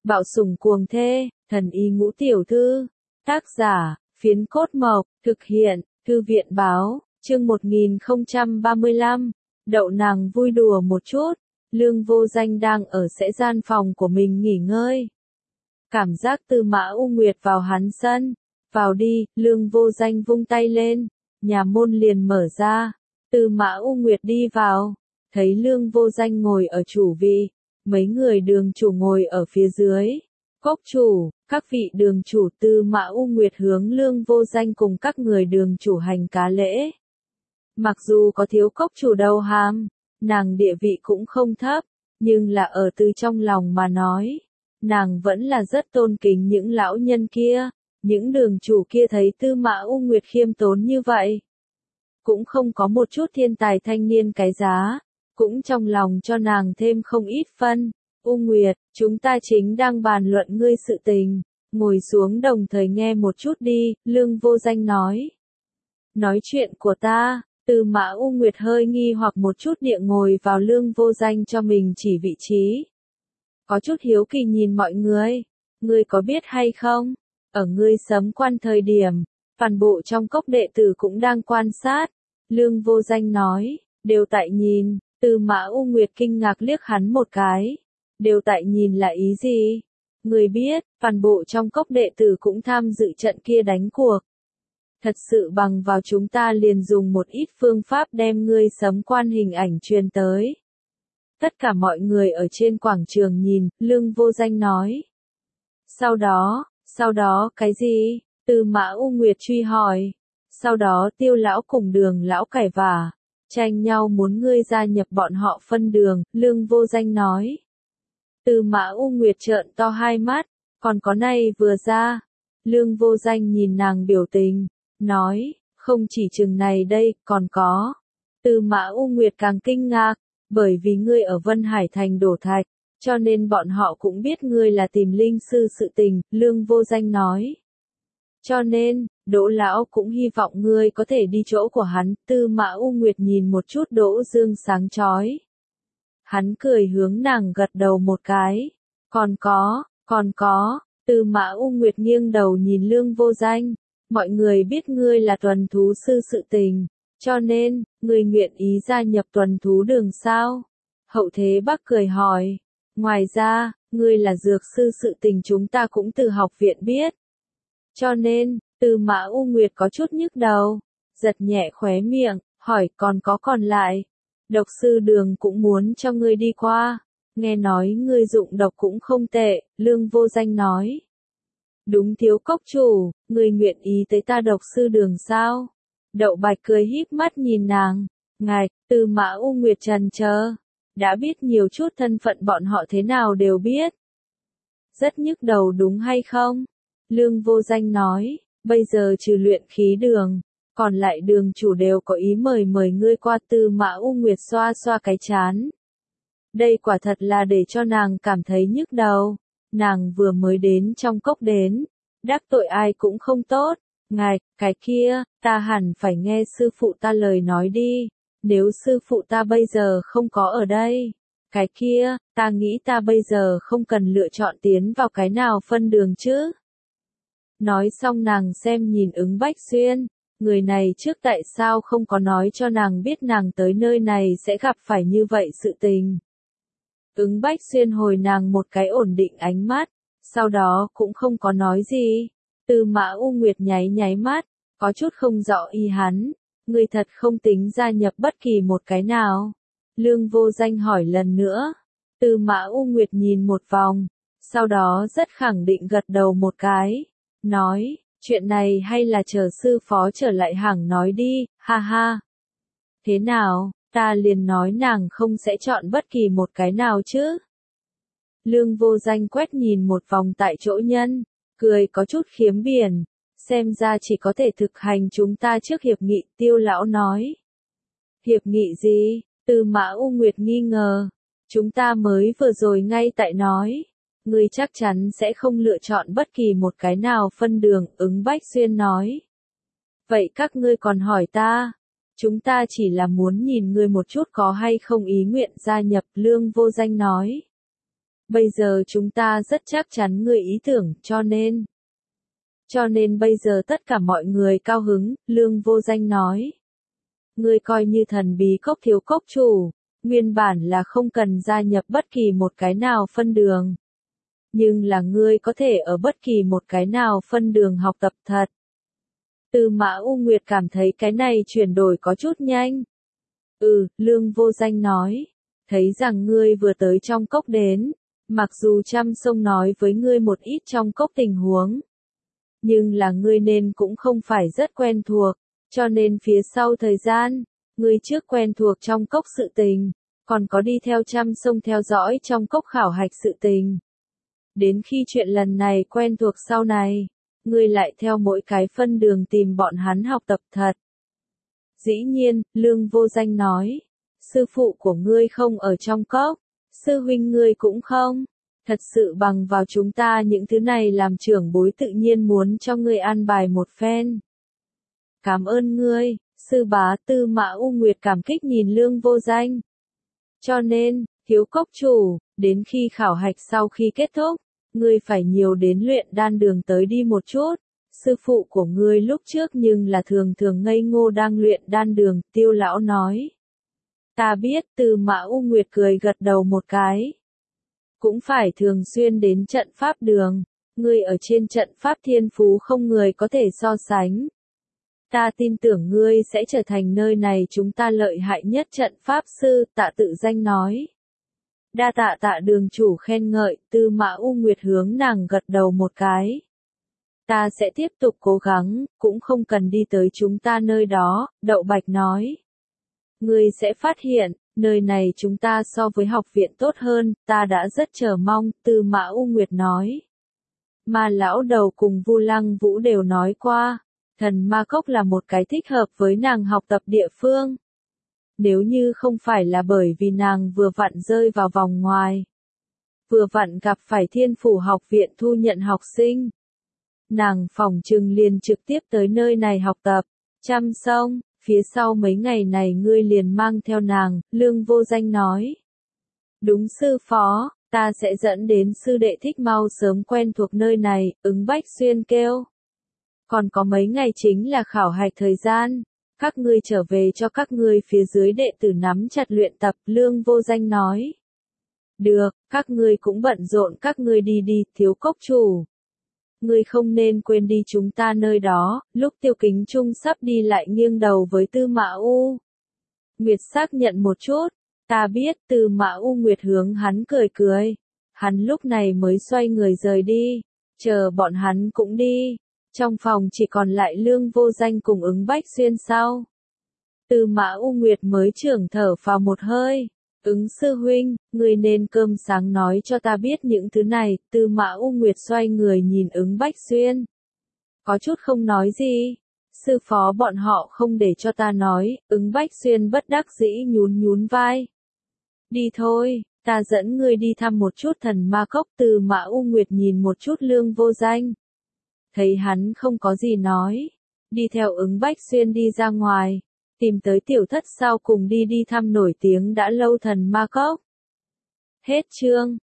Bạo sủng cuồng thê, thần y ngũ tiểu thư. Tác giả, Phiến Cốt Mộc, thực hiện, Thư viện báo, chương 1035. Đậu nàng vui đùa một chút, Lương Vô Danh đang ở gian phòng của mình nghỉ ngơi. Cảm giác Tư Mã U Nguyệt vào hắn sân. Vào đi, Lương Vô Danh vung tay lên, nhà môn liền mở ra. Tư Mã U Nguyệt đi vào, thấy Lương Vô Danh ngồi ở chủ vị, mấy người đường chủ ngồi ở phía dưới. Cốc chủ, các vị đường chủ. Tư Mã U Nguyệt hướng Lương Vô Danh cùng các người đường chủ hành cá lễ. Mặc dù có thiếu cốc chủ đầu hàm, nàng địa vị cũng không thấp, nhưng là ở từ trong lòng mà nói, nàng vẫn là rất tôn kính những lão nhân kia. Những đường chủ kia thấy Tư Mã U Nguyệt khiêm tốn như vậy, cũng không có một chút thiên tài thanh niên cái giá, cũng trong lòng cho nàng thêm không ít phân. U Nguyệt, chúng ta chính đang bàn luận ngươi sự tình, ngồi xuống đồng thời nghe một chút đi, Lương Vô Danh nói. Nói chuyện của ta. Tư Mã U Nguyệt hơi nghi hoặc một chút địa ngồi vào Lương Vô Danh cho mình chỉ vị trí. Có chút hiếu kỳ nhìn mọi người, ngươi có biết hay không? Ở ngươi sấm quan thời điểm, toàn bộ trong cốc đệ tử cũng đang quan sát. Lương Vô Danh nói, đều tại nhìn. Tư Mã U Nguyệt kinh ngạc liếc hắn một cái. Đều tại nhìn là ý gì? Ngươi biết, toàn bộ trong cốc đệ tử cũng tham dự trận kia đánh cuộc. Thật sự bằng vào chúng ta liền dùng một ít phương pháp đem ngươi sấm quan hình ảnh truyền tới. Tất cả mọi người ở trên quảng trường nhìn, Lương Vô Danh nói. Sau đó cái gì? Tư Mã U Nguyệt truy hỏi. Sau đó Tiêu lão cùng Đường lão cãi vả, tranh nhau muốn ngươi gia nhập bọn họ phân đường, Lương Vô Danh nói. Tư Mã U Nguyệt trợn to hai mắt, còn có này vừa ra. Lương Vô Danh nhìn nàng biểu tình, nói, không chỉ chừng này đây, còn có. Tư Mã U Nguyệt càng kinh ngạc, bởi vì ngươi ở Vân Hải Thành đổ thạch, cho nên bọn họ cũng biết ngươi là tìm linh sư sự tình, Lương Vô Danh nói. Cho nên, Đỗ lão cũng hy vọng ngươi có thể đi chỗ của hắn. Tư Mã U Nguyệt nhìn một chút Đỗ Dương sáng chói. Hắn cười hướng nàng gật đầu một cái. Còn có, Tư Mã U Nguyệt nghiêng đầu nhìn Lương Vô Danh. Mọi người biết ngươi là tuần thú sư sự tình, cho nên, ngươi nguyện ý gia nhập tuần thú đường sao? Hậu Thế Bắc cười hỏi. Ngoài ra, ngươi là dược sư sự tình chúng ta cũng từ học viện biết. Cho nên, Tư Mã U Nguyệt có chút nhức đầu, giật nhẹ khóe miệng, hỏi còn lại. Độc sư đường cũng muốn cho ngươi đi qua, nghe nói ngươi dụng độc cũng không tệ, Lương Vô Danh nói. Đúng thiếu cốc chủ, ngươi nguyện ý tới ta độc sư đường sao? Đậu Bạch cười híp mắt nhìn nàng. Ngài, Tư Mã U Nguyệt trần chờ, đã biết nhiều chút thân phận bọn họ thế nào đều biết. Rất nhức đầu đúng hay không? Lương Vô Danh nói, bây giờ trừ luyện khí đường, còn lại đường chủ đều có ý mời ngươi qua. Tư Mã U Nguyệt xoa xoa cái chán. Đây quả thật là để cho nàng cảm thấy nhức đầu. Nàng vừa mới đến trong cốc đến, đắc tội ai cũng không tốt. Ngài, cái kia, ta hẳn phải nghe sư phụ ta lời nói đi. Nếu sư phụ ta bây giờ không có ở đây, cái kia, ta nghĩ ta bây giờ không cần lựa chọn tiến vào cái nào phân đường chứ. Nói xong nàng xem nhìn Ứng Bách Xuyên, người này trước tại sao không có nói cho nàng biết nàng tới nơi này sẽ gặp phải như vậy sự tình. Ứng Bách Xuyên hồi nàng một cái ổn định ánh mắt, sau đó cũng không có nói gì. Tư Mã U Nguyệt nháy mắt, có chút không rõ ý hắn, ngươi thật không tính gia nhập bất kỳ một cái nào. Lương Vô Danh hỏi lần nữa. Tư Mã U Nguyệt nhìn một vòng, sau đó rất khẳng định gật đầu một cái, nói, chuyện này hay là chờ sư phó trở lại hẳn nói đi, ha ha. Thế nào, ta liền nói nàng không sẽ chọn bất kỳ một cái nào chứ. Lương Vô Danh quét nhìn một vòng tại chỗ nhân, cười có chút khiếm biển, xem ra chỉ có thể thực hành chúng ta trước hiệp nghị. Tiêu lão nói. Hiệp nghị gì? Tư Mã U Nguyệt nghi ngờ. Chúng ta mới vừa rồi ngay tại nói. Ngươi chắc chắn sẽ không lựa chọn bất kỳ một cái nào phân đường, Ứng Bách Xuyên nói. Vậy các ngươi còn hỏi ta? Chúng ta chỉ là muốn nhìn ngươi một chút có hay không ý nguyện gia nhập, Lương Vô Danh nói. Bây giờ chúng ta rất chắc chắn ngươi ý tưởng, cho nên bây giờ tất cả mọi người cao hứng, Lương Vô Danh nói. Ngươi coi như thần bí cốc thiếu cốc chủ, nguyên bản là không cần gia nhập bất kỳ một cái nào phân đường. Nhưng là ngươi có thể ở bất kỳ một cái nào phân đường học tập thật. Tư Mã U Nguyệt cảm thấy cái này chuyển đổi có chút nhanh. Lương Vô Danh nói, thấy rằng ngươi vừa tới trong cốc đến, mặc dù Trăm Sông nói với ngươi một ít trong cốc tình huống. Nhưng là ngươi nên cũng không phải rất quen thuộc, cho nên phía sau thời gian, ngươi trước quen thuộc trong cốc sự tình, còn có đi theo Trăm Sông theo dõi trong cốc khảo hạch sự tình. Đến khi chuyện lần này quen thuộc sau này, ngươi lại theo mỗi cái phân đường tìm bọn hắn học tập thật. Dĩ nhiên, Lương Vô Danh nói, sư phụ của ngươi không ở trong cốc, sư huynh ngươi cũng không. Thật sự bằng vào chúng ta những thứ này làm trưởng bối tự nhiên muốn cho ngươi an bài một phen. Cảm ơn ngươi, sư bá. Tư Mã U Nguyệt cảm kích nhìn Lương Vô Danh. Cho nên, thiếu cốc chủ, đến khi khảo hạch sau khi kết thúc, ngươi phải nhiều đến luyện đan đường tới đi một chút. Sư phụ của ngươi lúc trước nhưng là thường thường ngây ngô đang luyện đan đường, Tiêu lão nói. Ta biết. Tư Mã U Nguyệt cười gật đầu một cái. Cũng phải thường xuyên đến trận pháp đường, ngươi ở trên trận pháp thiên phú không người có thể so sánh. Ta tin tưởng ngươi sẽ trở thành nơi này chúng ta lợi hại nhất trận pháp sư, Tạ Tự Danh nói. Đa tạ Tạ đường chủ khen ngợi. Tư Mã U Nguyệt hướng nàng gật đầu một cái. Ta sẽ tiếp tục cố gắng, cũng không cần đi tới chúng ta nơi đó, Đậu Bạch nói. Ngươi sẽ phát hiện, nơi này chúng ta so với học viện tốt hơn, ta đã rất chờ mong, Tư Mã U Nguyệt nói. Mà lão đầu cùng Vu Lăng Vũ đều nói qua, thần ma cốc là một cái thích hợp với nàng học tập địa phương. Nếu như không phải là bởi vì nàng vừa vặn rơi vào vòng ngoài, vừa vặn gặp phải Thiên Phủ học viện thu nhận học sinh, nàng phỏng chừng liền trực tiếp tới nơi này học tập. Trăm Sông, phía sau mấy ngày này ngươi liền mang theo nàng, Lương Vô Danh nói. Đúng sư phó, ta sẽ dẫn đến sư đệ Thích mau sớm quen thuộc nơi này, Ứng Bách Xuyên kêu. Còn có mấy ngày chính là khảo hạch thời gian, các ngươi trở về cho các ngươi phía dưới đệ tử nắm chặt luyện tập, Lương Vô Danh nói. Được, các ngươi cũng bận rộn các ngươi đi, thiếu cốc chủ. Ngươi không nên quên đi chúng ta nơi đó. Lúc Tiêu Kính Trung sắp đi lại nghiêng đầu với Tư Mã U Nguyệt xác nhận một chút. Ta biết. Tư Mã U Nguyệt hướng hắn cười cười. Hắn lúc này mới xoay người rời đi. Chờ bọn hắn cũng đi. Trong phòng chỉ còn lại Lương Vô Danh cùng Ứng Bách Xuyên sau. Tư Mã U Nguyệt mới trưởng thở phào một hơi. Ứng sư huynh, người nên cơm sáng nói cho ta biết những thứ này. Tư Mã U Nguyệt xoay người nhìn Ứng Bách Xuyên. Có chút không nói gì. Sư phó bọn họ không để cho ta nói. Ứng Bách Xuyên bất đắc dĩ nhún vai. Đi thôi, ta dẫn ngươi đi thăm một chút thần ma cốc. Tư Mã U Nguyệt nhìn một chút Lương Vô Danh. Thấy hắn không có gì nói. Đi theo Ứng Bách Xuyên đi ra ngoài. Tìm tới tiểu thất sau cùng đi thăm nổi tiếng đã lâu thần ma cốc. Hết chương.